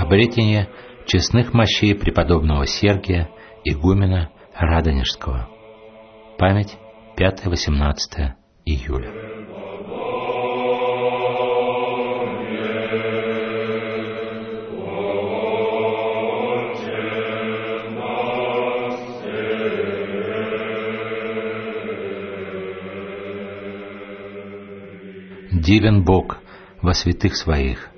обретение честных мощей преподобного Сергия, игумена Радонежского. Память 5-18 июля. Дивен Бог во святых Своих.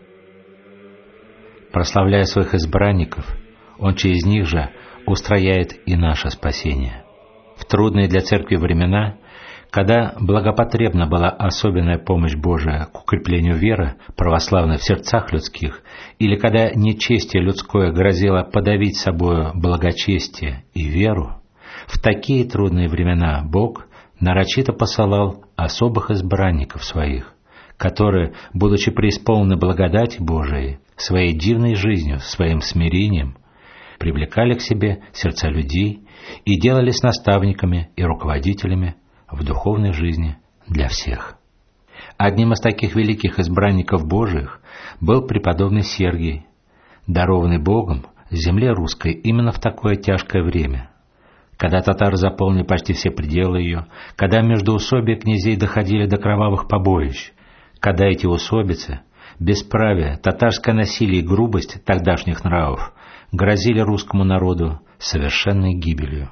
Прославляя Своих избранников, Он через них же устрояет и наше спасение. В трудные для Церкви времена, когда благопотребна была особенная помощь Божия к укреплению веры православной в сердцах людских, или когда нечестие людское грозило подавить собою благочестие и веру, в такие трудные времена Бог нарочито посылал особых избранников Своих, которые, будучи преисполнены благодати Божией, своей дивной жизнью, своим смирением, привлекали к себе сердца людей и делались наставниками и руководителями в духовной жизни для всех. Одним из таких великих избранников Божиих был преподобный Сергий, дарованный Богом земле русской именно в такое тяжкое время, когда татары заполнили почти все пределы ее, когда междоусобия князей доходили до кровавых побоищ, когда эти усобицы, бесправие, татарское насилие и грубость тогдашних нравов грозили русскому народу совершенной гибелью.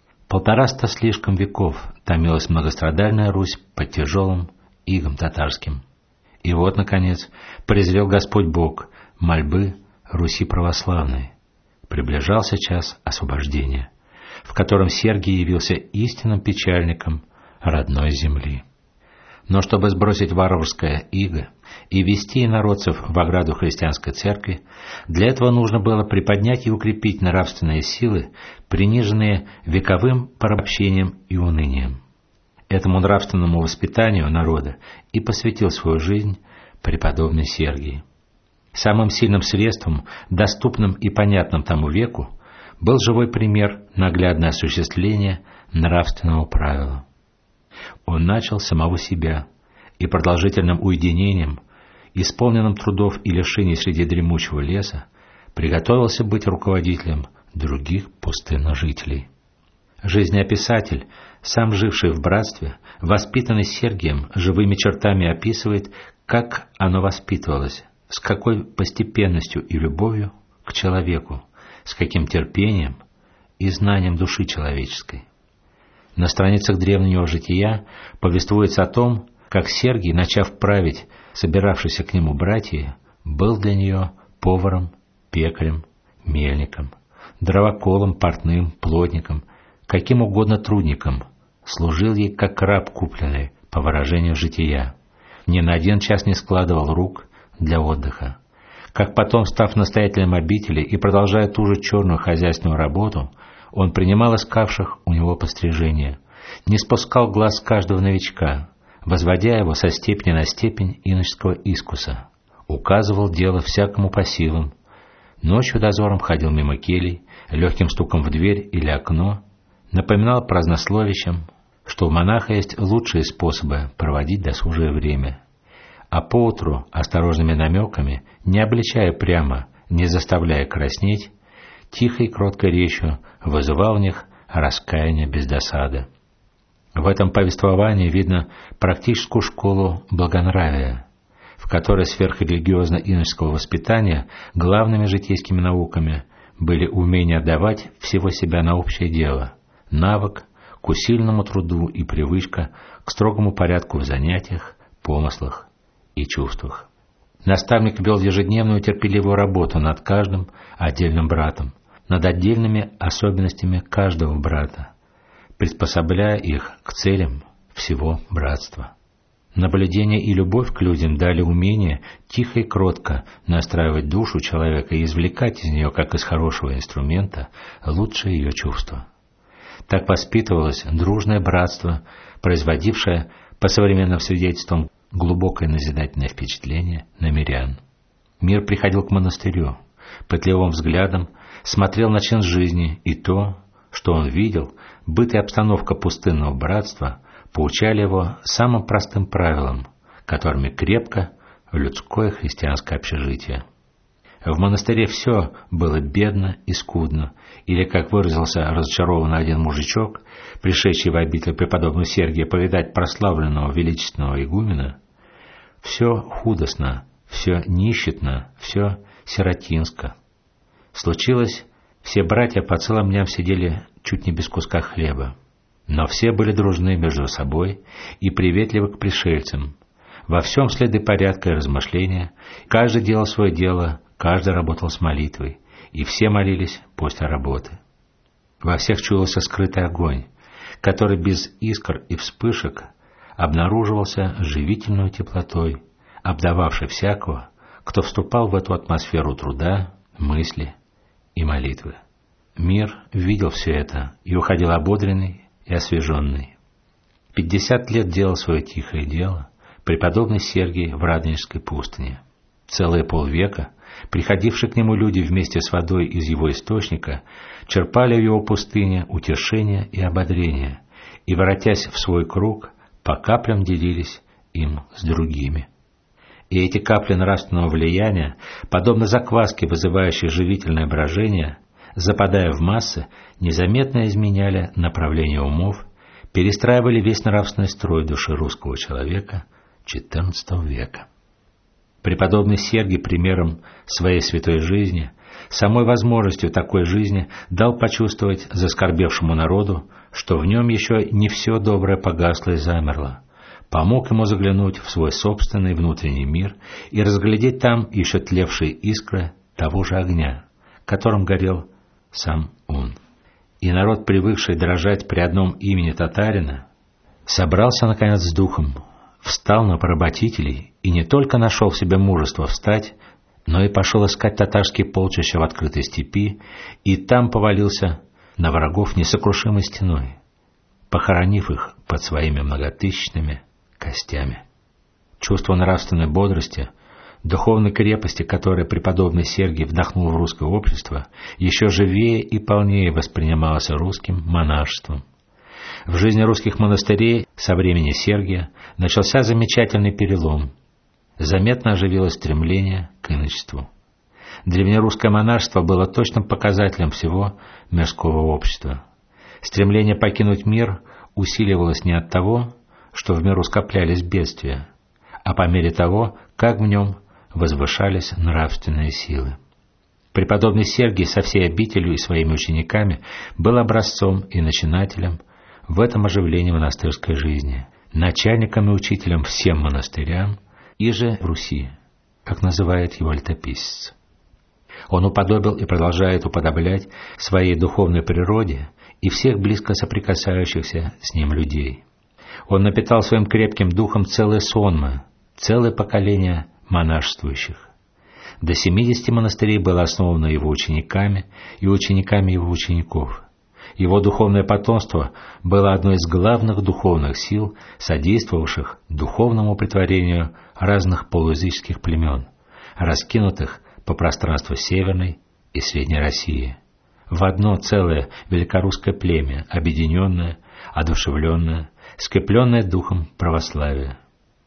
150 слишком веков томилась многострадальная Русь под тяжелым игом татарским. И вот, наконец, презрел Господь Бог мольбы Руси православной. Приближался час освобождения, в котором Сергий явился истинным печальником родной земли. Но чтобы сбросить варварское иго и ввести инородцев в ограду христианской церкви, для этого нужно было приподнять и укрепить нравственные силы, приниженные вековым порабощением и унынием. Этому нравственному воспитанию народа и посвятил свою жизнь преподобный Сергий. Самым сильным средством, доступным и понятным тому веку, был живой пример наглядное осуществление нравственного правила. Он начал с самого себя и продолжительным уединением, исполненным трудов и лишений среди дремучего леса, приготовился быть руководителем других пустынных жителей. Жизнеописатель, сам живший в братстве, воспитанный Сергием, живыми чертами описывает, как оно воспитывалось, с какой постепенностью и любовью к человеку, с каким терпением и знанием души человеческой. На страницах древнего жития повествуется о том, как Сергий, начав править собиравшиеся к нему братья, был для нее поваром, пекарем, мельником, дровоколом, портным, плотником, каким угодно трудником, служил ей как раб купленный, по выражению жития, ни на один час не складывал рук для отдыха. Как потом, став настоятелем обители и продолжая ту же черную хозяйственную работу, он принимал искавших у него пострижения, не спускал глаз с каждого новичка, возводя его со степени на степень иноческого искуса, указывал дело всякому по силам, ночью дозором ходил мимо келий, легким стуком в дверь или окно, напоминал празднословящим, что у монаха есть лучшие способы проводить досужее время, а поутру осторожными намеками, не обличая прямо, не заставляя краснеть, тихой и кроткой речью вызывал в них раскаяние без досады. В этом повествовании видно практическую школу благонравия, в которой сверхрелигиозно-иноческого воспитания главными житейскими науками были умение отдавать всего себя на общее дело, навык к усиленному труду и привычка к строгому порядку в занятиях, помыслах и чувствах. Наставник вел ежедневную терпеливую работу над каждым отдельным братом, над отдельными особенностями каждого брата, приспособляя их к целям всего братства. Наблюдение и любовь к людям дали умение тихо и кротко настраивать душу человека и извлекать из нее, как из хорошего инструмента, лучшие ее чувства. Так воспитывалось дружное братство, производившее, по современным свидетельствам, глубокое назидательное впечатление на мирян. Мир приходил к монастырю, пытливым взглядом смотрел на чин жизни, и то, что он видел, быт и обстановка пустынного братства, поучали его самым простым правилам, которыми крепко людское христианское общежитие. В монастыре все было бедно и скудно, или, как выразился разочарованный один мужичок, пришедший в обитель преподобного Сергия повидать прославленного величественного игумена, все худостно, все нищетно, все сиротинско. Случилось, все братья по целым дням сидели чуть не без куска хлеба, но все были дружны между собой и приветливы к пришельцам. Во всем следы порядка и размышления, каждый делал свое дело, каждый работал с молитвой, и все молились после работы. Во всех чуялся скрытый огонь, который без искр и вспышек обнаруживался живительной теплотой, обдававшей всякого, кто вступал в эту атмосферу труда, мысли и молитвы. Мир видел все это и уходил ободренный и освеженный. 50 лет делал свое тихое дело преподобный Сергий в Радонежской пустыне. Целые полвека приходившие к нему люди вместе с водой из его источника черпали в его пустыне утешение и ободрение, и, воротясь в свой круг, по каплям делились им с другими. И эти капли нравственного влияния, подобно закваске, вызывающей живительное брожение, западая в массы, незаметно изменяли направление умов, перестраивали весь нравственный строй души русского человека XIV века. Преподобный Сергий примером своей святой жизни, самой возможностью такой жизни дал почувствовать заскорбевшему народу, что в нем еще не все доброе погасло и замерло, помог ему заглянуть в свой собственный внутренний мир и разглядеть там еще тлевшие искры того же огня, которым горел сам он. И народ, привыкший дрожать при одном имени татарина, собрался наконец с духом, встал на поработителей и не только нашел в себе мужество встать, но и пошел искать татарские полчища в открытой степи, и там повалился на врагов несокрушимой стеной, похоронив их под своими многотысячными костями. Чувство нравственной бодрости, духовной крепости, которое преподобный Сергий вдохнул в русское общество, еще живее и полнее воспринималось русским монашеством. В жизни русских монастырей со времени Сергия начался замечательный перелом. Заметно оживилось стремление к иночеству. Древнерусское монашество было точным показателем всего мирского общества. Стремление покинуть мир усиливалось не от того, что в миру скоплялись бедствия, а по мере того, как в нем возвышались нравственные силы. Преподобный Сергий со всей обителью и своими учениками был образцом и начинателем в этом оживлении монастырской жизни, начальником и учителем всем монастырям и же Руси, как называет его летописец. Он уподобил и продолжает уподоблять своей духовной природе и всех близко соприкасающихся с ним людей. Он напитал своим крепким духом целые сонмы, целое поколение монашествующих. До 70 монастырей было основано его учениками и учениками его учеников. Его духовное потомство было одной из главных духовных сил, содействовавших духовному претворению разных полуязыческих племен, раскинутых по пространству Северной и Средней России, в одно целое великорусское племя, объединенное, одушевленное, скрепленное духом православия.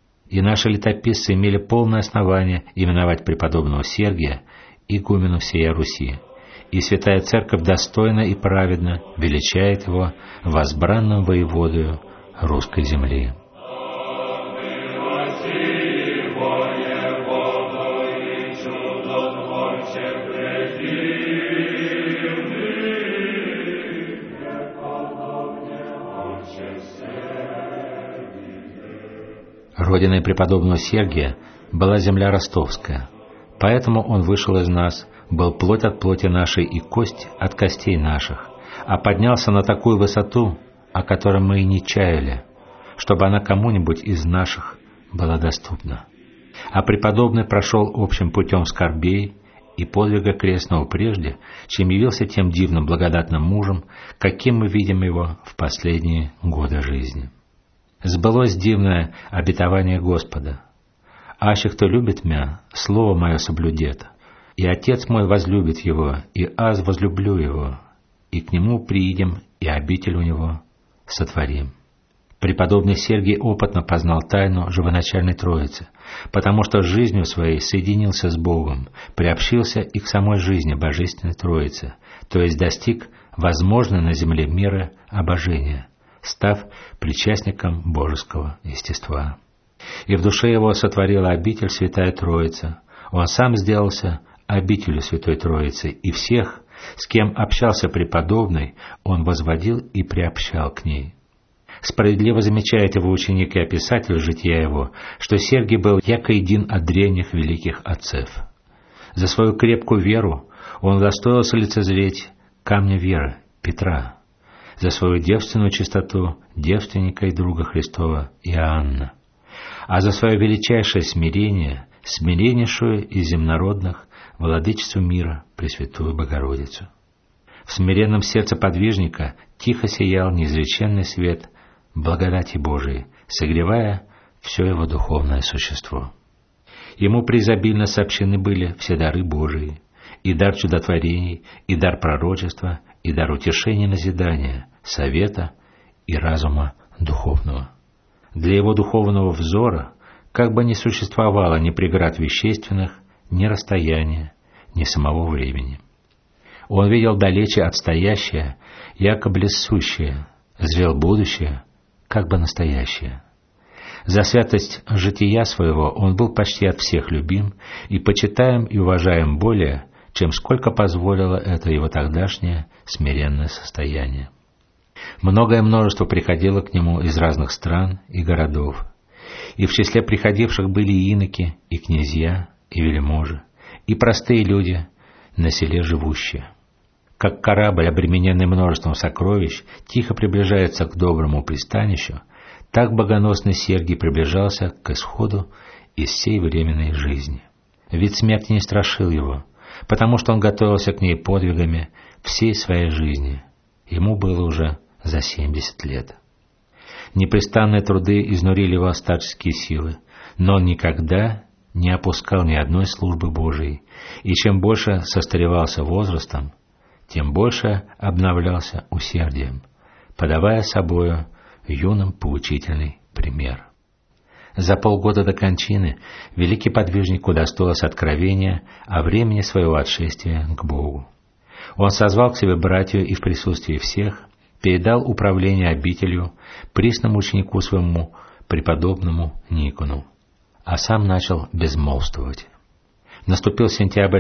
И наши летописцы имели полное основание именовать преподобного Сергия игуменом всей Руси, и Святая Церковь достойно и праведно величает его возбранным воеводою русской земли. Родиной преподобного Сергия была земля ростовская, поэтому он вышел из нас, был плоть от плоти нашей и кость от костей наших, а поднялся на такую высоту, о которой мы и не чаяли, чтобы она кому-нибудь из наших была доступна. А преподобный прошел общим путем скорбей и подвига крестного прежде, чем явился тем дивным благодатным мужем, каким мы видим его в последние годы жизни. Сбылось дивное обетование Господа: «Аще кто любит мя, слово мое соблюдет, и Отец мой возлюбит его, и аз возлюблю его, и к нему приидем, и обитель у него сотворим». Преподобный Сергий опытно познал тайну живоначальной Троицы, потому что жизнью своей соединился с Богом, приобщился и к самой жизни Божественной Троицы, то есть достиг возможной на земле меры обожения, став причастником божеского естества. И в душе его сотворила обитель Святая Троица. Он сам сделался обителью Святой Троицы, и всех, с кем общался преподобный, он возводил и приобщал к ней. Справедливо замечает его ученик и описатель жития его, что Сергий был яко един от древних великих отцев. За свою крепкую веру он удостоился лицезреть камня веры Петра, за свою девственную чистоту девственника и друга Христова Иоанна, а за свое величайшее смирение, смиреннейшую из земнородных, владычицу мира, Пресвятую Богородицу. В смиренном сердце подвижника тихо сиял неизреченный свет благодати Божией, согревая все его духовное существо. Ему преизобильно сообщены были все дары Божии, и дар чудотворений, и дар пророчества, и дар утешения и назидания, совета и разума духовного. Для его духовного взора как бы не существовало ни преград вещественных, ни расстояния, ни самого времени. Он видел далече отстоящее, яко близсущее, зрел будущее, как бы настоящее. За святость жития своего он был почти от всех любим и почитаем и уважаем более, чем сколько позволило это его тогдашнее смиренное состояние. Многое множество приходило к нему из разных стран и городов, и в числе приходивших были и иноки, и князья, и вельможи, и простые люди, на селе живущие. Как корабль, обремененный множеством сокровищ, тихо приближается к доброму пристанищу, так богоносный Сергий приближался к исходу из сей временной жизни. Вид смерти не страшил его, потому что он готовился к ней подвигами всей своей жизни. Ему было уже за 70 лет. Непрестанные труды изнурили его старческие силы, но он никогда не опускал ни одной службы Божией, и чем больше состаревался возрастом, тем больше обновлялся усердием, подавая собою юным поучительный пример. За полгода до кончины великий подвижник удостоился откровения о времени своего отшествия к Богу. Он созвал к себе братью и в присутствии всех передал управление обителью присному ученику своему, преподобному Никону, а сам начал безмолвствовать. Наступил сентябрь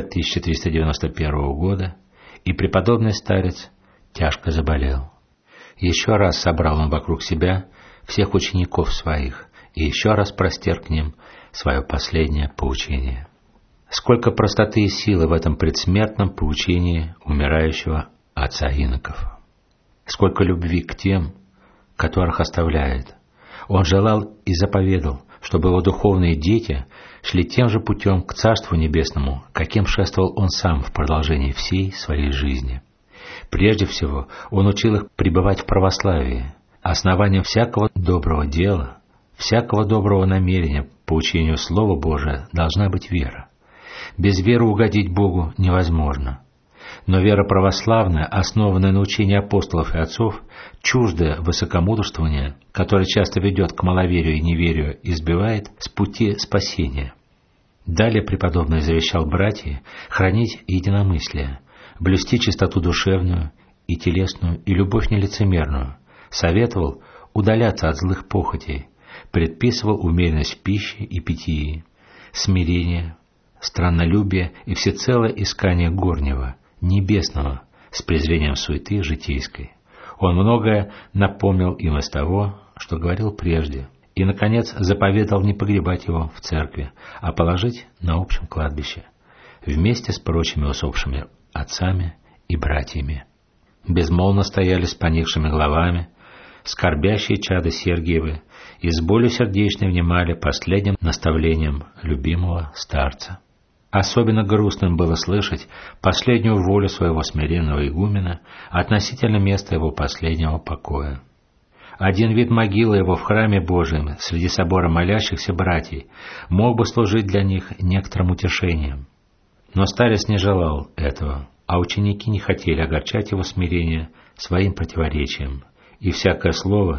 1391 года, и преподобный старец тяжко заболел. Еще раз собрал он вокруг себя всех учеников своих и еще раз простер к ним свое последнее поучение. Сколько простоты и силы в этом предсмертном поучении умирающего отца иноков! Сколько любви к тем, которых оставляет! Он желал и заповедал, чтобы его духовные дети шли тем же путем к Царству Небесному, каким шествовал он сам в продолжении всей своей жизни. Прежде всего, он учил их пребывать в православии. Основанием всякого доброго дела, всякого доброго намерения по учению Слова Божия должна быть вера. Без веры угодить Богу невозможно. Но вера православная, основанная на учении апостолов и отцов, чуждая высокомудрствования, которое часто ведет к маловерию и неверию, избивает с пути спасения. Далее преподобный завещал братьям хранить единомыслие, блюсти чистоту душевную и телесную и любовь нелицемерную, советовал удаляться от злых похотей, предписывал умеренность в пище и питье, смирение, страннолюбие и всецелое искание горнего, небесного, с презрением суеты житейской. Он многое напомнил им из того, что говорил прежде, и, наконец, заповедал не погребать его в церкви, а положить на общем кладбище, вместе с прочими усопшими отцами и братьями. Безмолвно стояли с поникшими головами скорбящие чада Сергиевы и с болью сердечной внимали последним наставлениям любимого старца. Особенно грустным было слышать последнюю волю своего смиренного игумена относительно места его последнего покоя. Один вид могилы его в храме Божьем среди собора молящихся братьев мог бы служить для них некоторым утешением. Но старец не желал этого, а ученики не хотели огорчать его смирение своим противоречием, и всякое слово,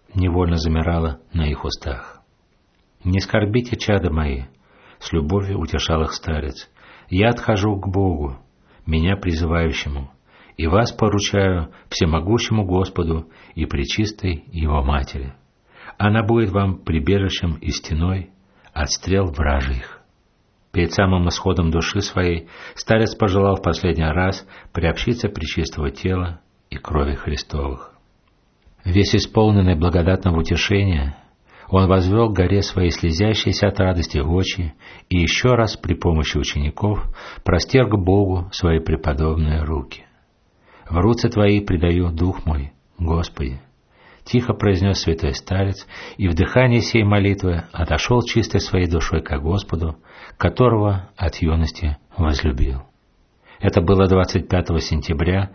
невольно замирала на их устах. «Не скорбите, чада мои», — с любовью утешал их старец, — «я отхожу к Богу, меня призывающему, и вас поручаю всемогущему Господу и пречистой Его Матери. Она будет вам прибежищем и стеной от стрел вражьих». Перед самым исходом души своей старец пожелал в последний раз приобщиться пречистого тела и крови Христовых. Весь исполненный благодатного утешения, он возвел к горе свои слезящиеся от радости очи и еще раз при помощи учеников простерг Богу свои преподобные руки. «В руцы Твои предаю дух мой, Господи», — тихо произнес святой старец, и в дыхании сей молитвы отошел чистой своей душой ко Господу, которого от юности возлюбил. Это было 25 сентября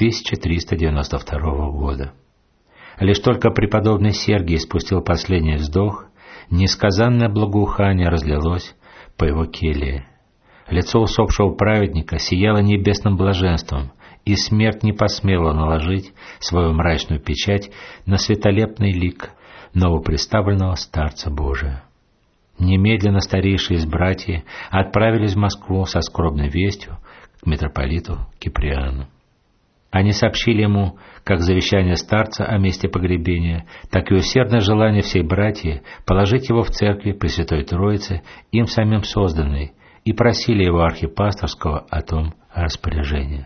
1392 года. Лишь только преподобный Сергий спустил последний вздох, несказанное благоухание разлилось по его келье. Лицо усопшего праведника сияло небесным блаженством, и смерть не посмела наложить свою мрачную печать на светолепный лик новоприставленного старца Божия. Немедленно старейшие из братьев отправились в Москву со скорбной вестью к митрополиту Киприану. Они сообщили ему как завещание старца о месте погребения, так и усердное желание всей братьи положить его в церкви Пресвятой Троицы, им самим созданной, и просили его архипасторского о том распоряжении.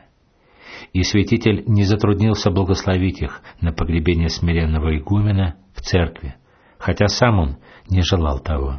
И святитель не затруднился благословить их на погребение смиренного игумена в церкви, хотя сам он не желал того.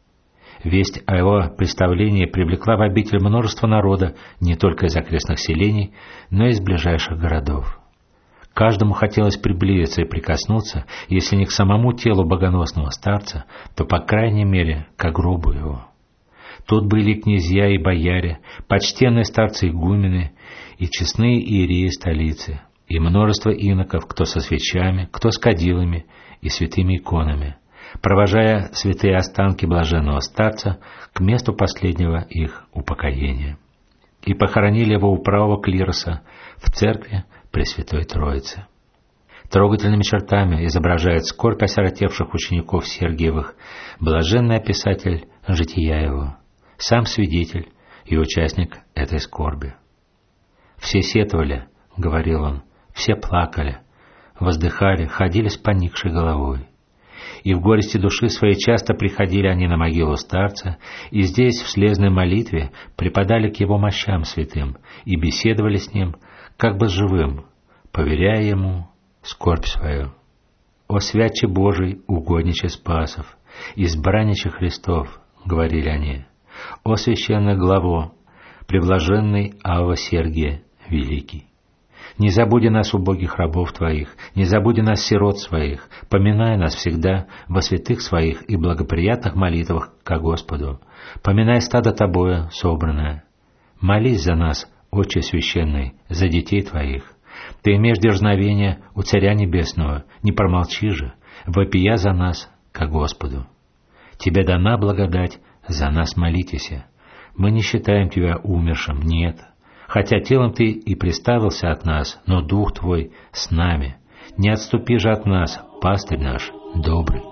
Весть о его представлении привлекла в обитель множество народа не только из окрестных селений, но и из ближайших городов. Каждому хотелось приблизиться и прикоснуться, если не к самому телу богоносного старца, то, по крайней мере, к гробу его. Тут были князья и бояре, почтенные старцы-игумены и честные иереи столицы, и множество иноков, кто со свечами, кто с кадилами и святыми иконами, провожая святые останки блаженного старца к месту последнего их упокоения. И похоронили его у правого клироса в церкви Пресвятой Троицы. Трогательными чертами изображает скорбь осиротевших учеников Сергиевых блаженный описатель жития его, сам свидетель и участник этой скорби. «Все сетовали, — говорил он, — все плакали, воздыхали, ходили с поникшей головой. И в горести души своей часто приходили они на могилу старца, и здесь в слезной молитве припадали к его мощам святым и беседовали с ним, как бы с живым, поверяя ему скорбь свою. О святче Божий, угодниче Спасов, избранниче Христов, — говорили они, — о священный главо, преблаженный Авва Сергия Великий. Не забуди нас, убогих рабов Твоих, не забуди нас, сирот своих, поминай нас всегда во святых своих и благоприятных молитвах ко Господу. Поминай стадо Тобою собранное. Молись за нас, Отче Священный, за детей Твоих. Ты имеешь дерзновение у Царя Небесного, не промолчи же, вопия за нас ко Господу. Тебе дана благодать, за нас молитесь. Мы не считаем Тебя умершим, нет. Хотя телом Ты и приставился от нас, но Дух Твой с нами. Не отступи же от нас, пастырь наш добрый».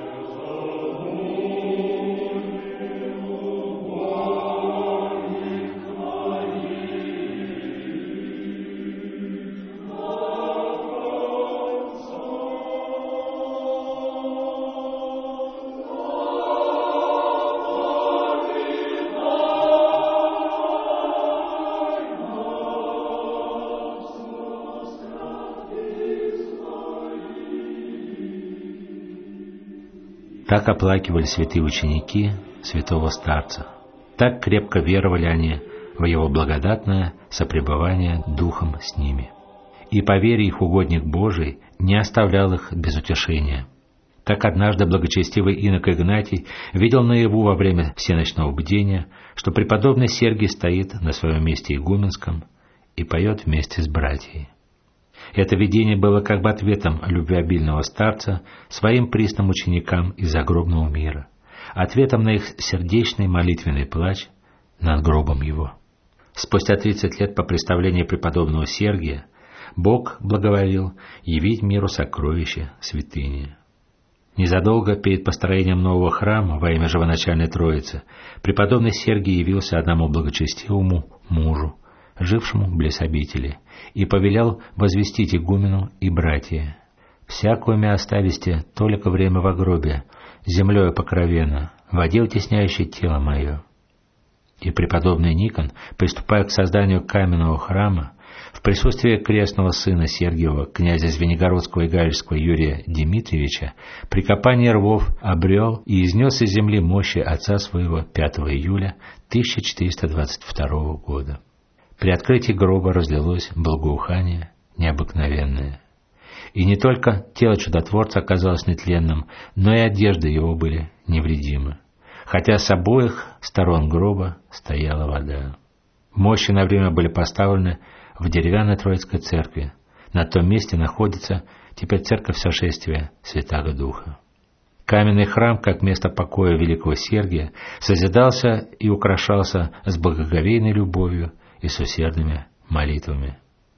Так оплакивали святые ученики святого старца. Так крепко веровали они в его благодатное сопребывание Духом с ними. И по вере их угодник Божий не оставлял их без утешения. Так однажды благочестивый инок Игнатий видел наяву во время всеночного бдения, что преподобный Сергий стоит на своем месте игуменском и поет вместе с братьями. Это видение было как бы ответом любвеобильного старца своим присным ученикам из загробного мира, ответом на их сердечный молитвенный плач над гробом его. Спустя 30 лет по представлению преподобного Сергия Бог благоволил явить миру сокровища святыни. Незадолго перед построением нового храма во имя Живоначальной Троицы преподобный Сергий явился одному благочестивому мужу, жившему близ обители, и повелел возвестить игумену и братья: «Всякую мя остависте только время во гробе, землею покровенно, воде утесняющей тело мое». И преподобный Никон, приступая к созданию каменного храма, в присутствии крестного сына Сергиева, князя Звенигородского и Галичского Юрия Дмитриевича, при копании рвов обрел и изнес из земли мощи отца своего 5 июля 1422 года. При открытии гроба разлилось благоухание необыкновенное. И не только тело чудотворца оказалось нетленным, но и одежды его были невредимы, хотя с обоих сторон гроба стояла вода. Мощи на время были поставлены в деревянной Троицкой церкви. На том месте находится теперь церковь Сошествия Святаго Духа. Каменный храм, как место покоя великого Сергия, созидался и украшался с благоговейной любовью и с усердными молитвами.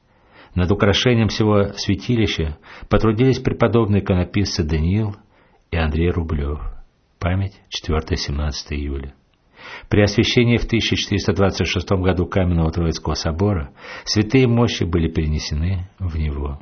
Над украшением всего святилища потрудились преподобные иконописцы Даниил и Андрей Рублев. Память 4-17 июля. При освящении в 1426 году Каменного Троицкого собора святые мощи были перенесены в него.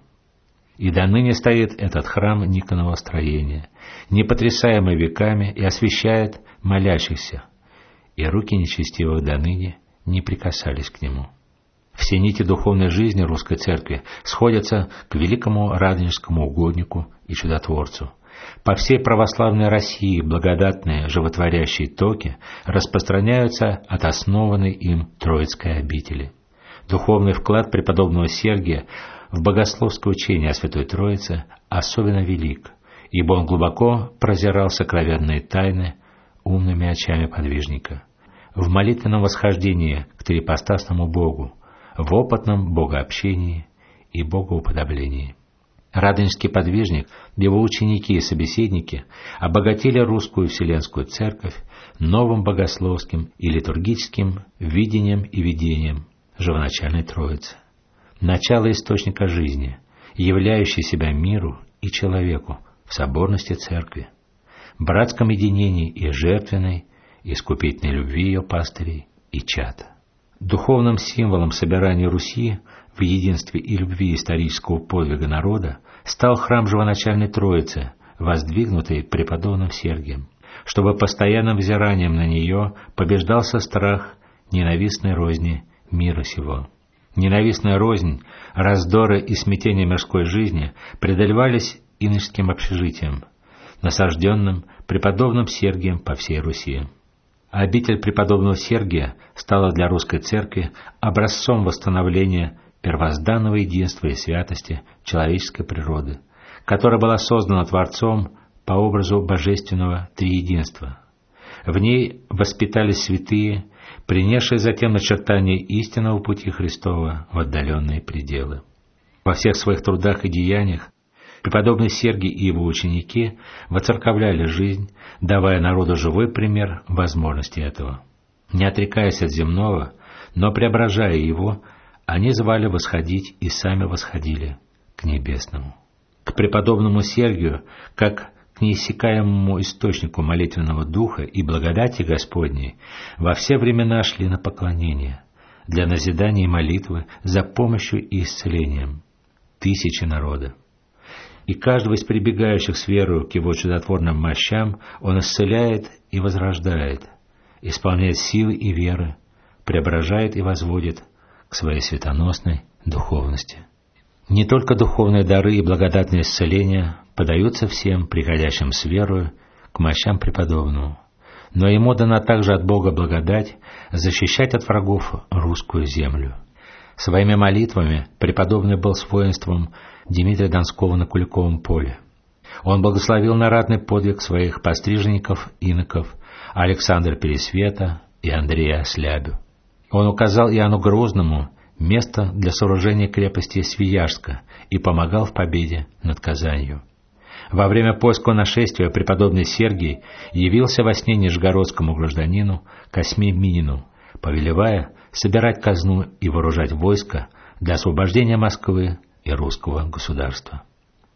И до ныне стоит этот храм Никонового строения, непотрясаемый веками, и освящает молящихся, и руки нечестивых до ныне не прикасались к нему. Все нити духовной жизни русской церкви сходятся к великому радонежскому угоднику и чудотворцу. По всей православной России благодатные животворящие токи распространяются от основанной им Троицкой обители. Духовный вклад преподобного Сергия в богословское учение о Святой Троице особенно велик, ибо он глубоко прозирал сокровенные тайны умными очами подвижника. В молитвенном восхождении к трипостасному Богу, в опытном богообщении и богоуподоблении. Радонежский подвижник, его ученики и собеседники обогатили русскую вселенскую церковь новым богословским и литургическим видением и видением Живоначальной Троицы, начало источника жизни, являющий себя миру и человеку в соборности церкви, братском единении и жертвенной, искупительной любви ее пастырей и чад. Духовным символом собирания Руси в единстве и любви исторического подвига народа стал храм Живоначальной Троицы, воздвигнутый преподобным Сергием, чтобы постоянным взиранием на нее побеждался страх ненавистной розни мира сего. Ненавистная рознь, раздоры и смятение мирской жизни преодолевались иноческим общежитием, насажденным преподобным Сергием по всей Руси. Обитель преподобного Сергия стала для русской церкви образцом восстановления первозданного единства и святости человеческой природы, которая была создана Творцом по образу божественного триединства. В ней воспитались святые, принесшие затем начертание истинного пути Христова в отдаленные пределы. Во всех своих трудах и деяниях преподобный Сергий и его ученики воцерковляли жизнь, давая народу живой пример возможности этого. Не отрекаясь от земного, но преображая его, они звали восходить и сами восходили к небесному. К преподобному Сергию, как к неиссякаемому источнику молитвенного духа и благодати Господней, во все времена шли на поклонение, для назидания и молитвы за помощью и исцелением тысячи народа. И каждого из прибегающих с верою к его чудотворным мощам он исцеляет и возрождает, исполняет силы и веры, преображает и возводит к своей светоносной духовности. Не только духовные дары и благодатные исцеления подаются всем, приходящим с верою к мощам преподобному, но ему дана также от Бога благодать защищать от врагов русскую землю. Своими молитвами преподобный был с воинством Дмитрия Донского на Куликовом поле. Он благословил на ратный подвиг своих постриженников, иноков Александра Пересвета и Андрея Ослябю. Он указал Иоанну Грозному место для сооружения крепости Свияжска и помогал в победе над Казанью. Во время польского нашествия преподобный Сергий явился во сне нижегородскому гражданину Косьме Минину, повелевая собирать казну и вооружать войско для освобождения Москвы и русского государства.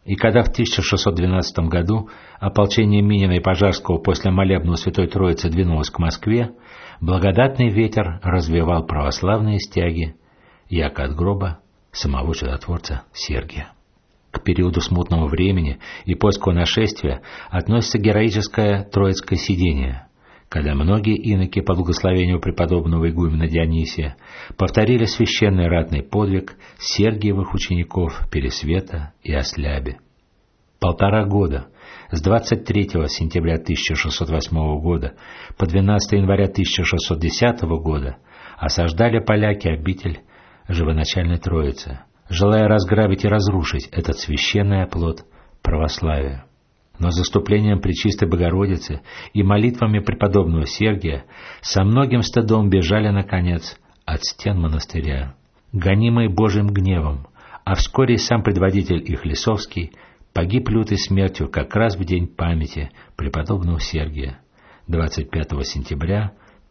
И когда в 1612 году ополчение Минина и Пожарского после молебна у Святой Троицы двинулось к Москве, благодатный ветер развевал православные стяги, яко от гроба самого чудотворца Сергия. К периоду смутного времени и польского нашествия относится героическое Троицкое сидение, когда многие иноки по благословению преподобного игумена Дионисия повторили священный ратный подвиг Сергиевых учеников Пересвета и Осляби. 1,5 года, с 23 сентября 1608 года по 12 января 1610 года, осаждали поляки обитель Живоначальной Троицы, желая разграбить и разрушить этот священный оплот православия. Но заступлением Пречистой Богородицы и молитвами преподобного Сергия со многим стыдом бежали, наконец, от стен монастыря, гонимые Божьим гневом, а вскоре и сам предводитель их Лисовский погиб лютой смертью как раз в день памяти преподобного Сергия, 25 сентября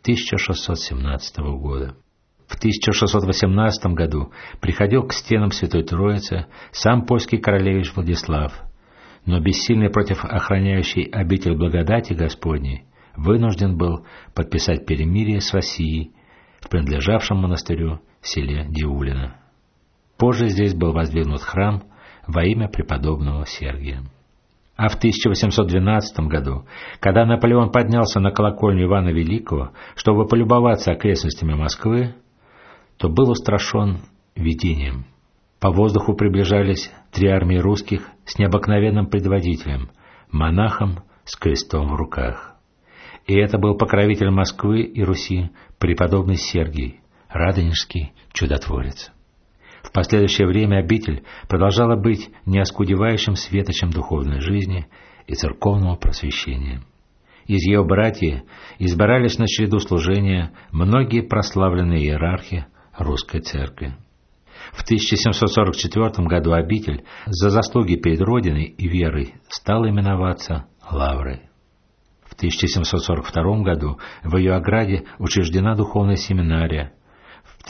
1617 года. В 1618 году приходил к стенам Святой Троицы сам польский королевич Владислав, но бессильный против охраняющей обитель благодати Господней вынужден был подписать перемирие с Россией в принадлежавшем монастырю селе Диулино. Позже здесь был воздвигнут храм во имя преподобного Сергия. А в 1812 году, когда Наполеон поднялся на колокольню Ивана Великого, чтобы полюбоваться окрестностями Москвы, то был устрашен видением. По воздуху приближались 3 армии русских с необыкновенным предводителем, монахом с крестом в руках. И это был покровитель Москвы и Руси, преподобный Сергий, радонежский чудотворец. В последующее время обитель продолжала быть неоскудевающим светочем духовной жизни и церковного просвещения. Из ее братьев избирались на череду служения многие прославленные иерархи русской церкви. В 1744 году обитель за заслуги перед Родиной и верой стала именоваться Лаврой. В 1742 году в ее ограде учреждена духовная семинария. В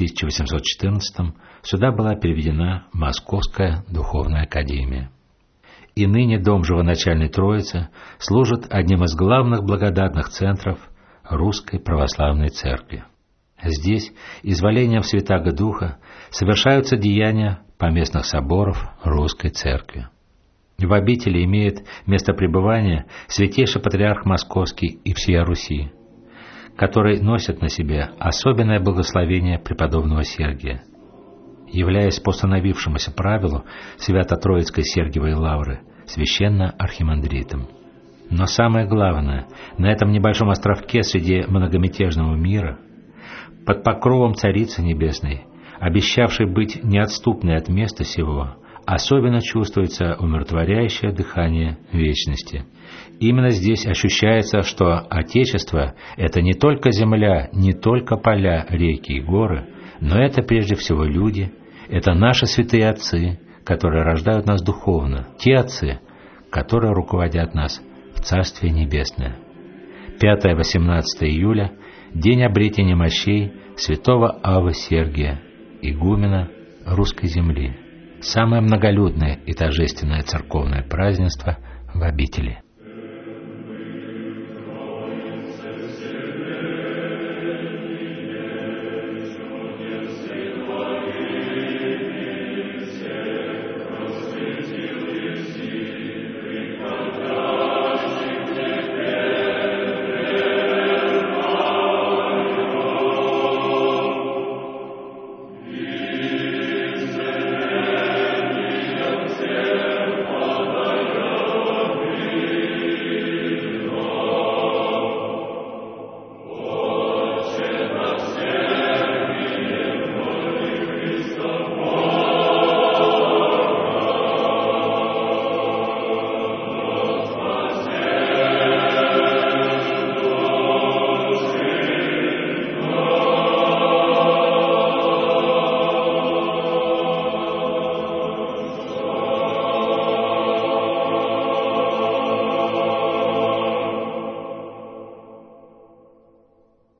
1814 сюда была переведена Московская духовная академия. И ныне дом Живоначальной Троицы служит одним из главных благодатных центров Русской Православной Церкви. Здесь изволением Святаго Духа совершаются деяния поместных соборов Русской Церкви. В обители имеет место пребывания святейший патриарх Московский и всея Руси, который носит на себе особенное благословение преподобного Сергия, являясь по установившемуся правилу Свято-Троицкой Сергиевой Лавры священно-архимандритом. Но самое главное, на этом небольшом островке среди многомятежного мира, под покровом Царицы Небесной, обещавшей быть неотступной от места сего, особенно чувствуется умиротворяющее дыхание вечности. Именно здесь ощущается, что Отечество – это не только земля, не только поля, реки и горы, но это прежде всего люди, это наши святые отцы, которые рождают нас духовно, те отцы, которые руководят нас в Царствие Небесное. 5-18 июля – день обретения мощей святого Аввы Сергия, игумена русской земли, самое многолюдное и торжественное церковное празднество в обители.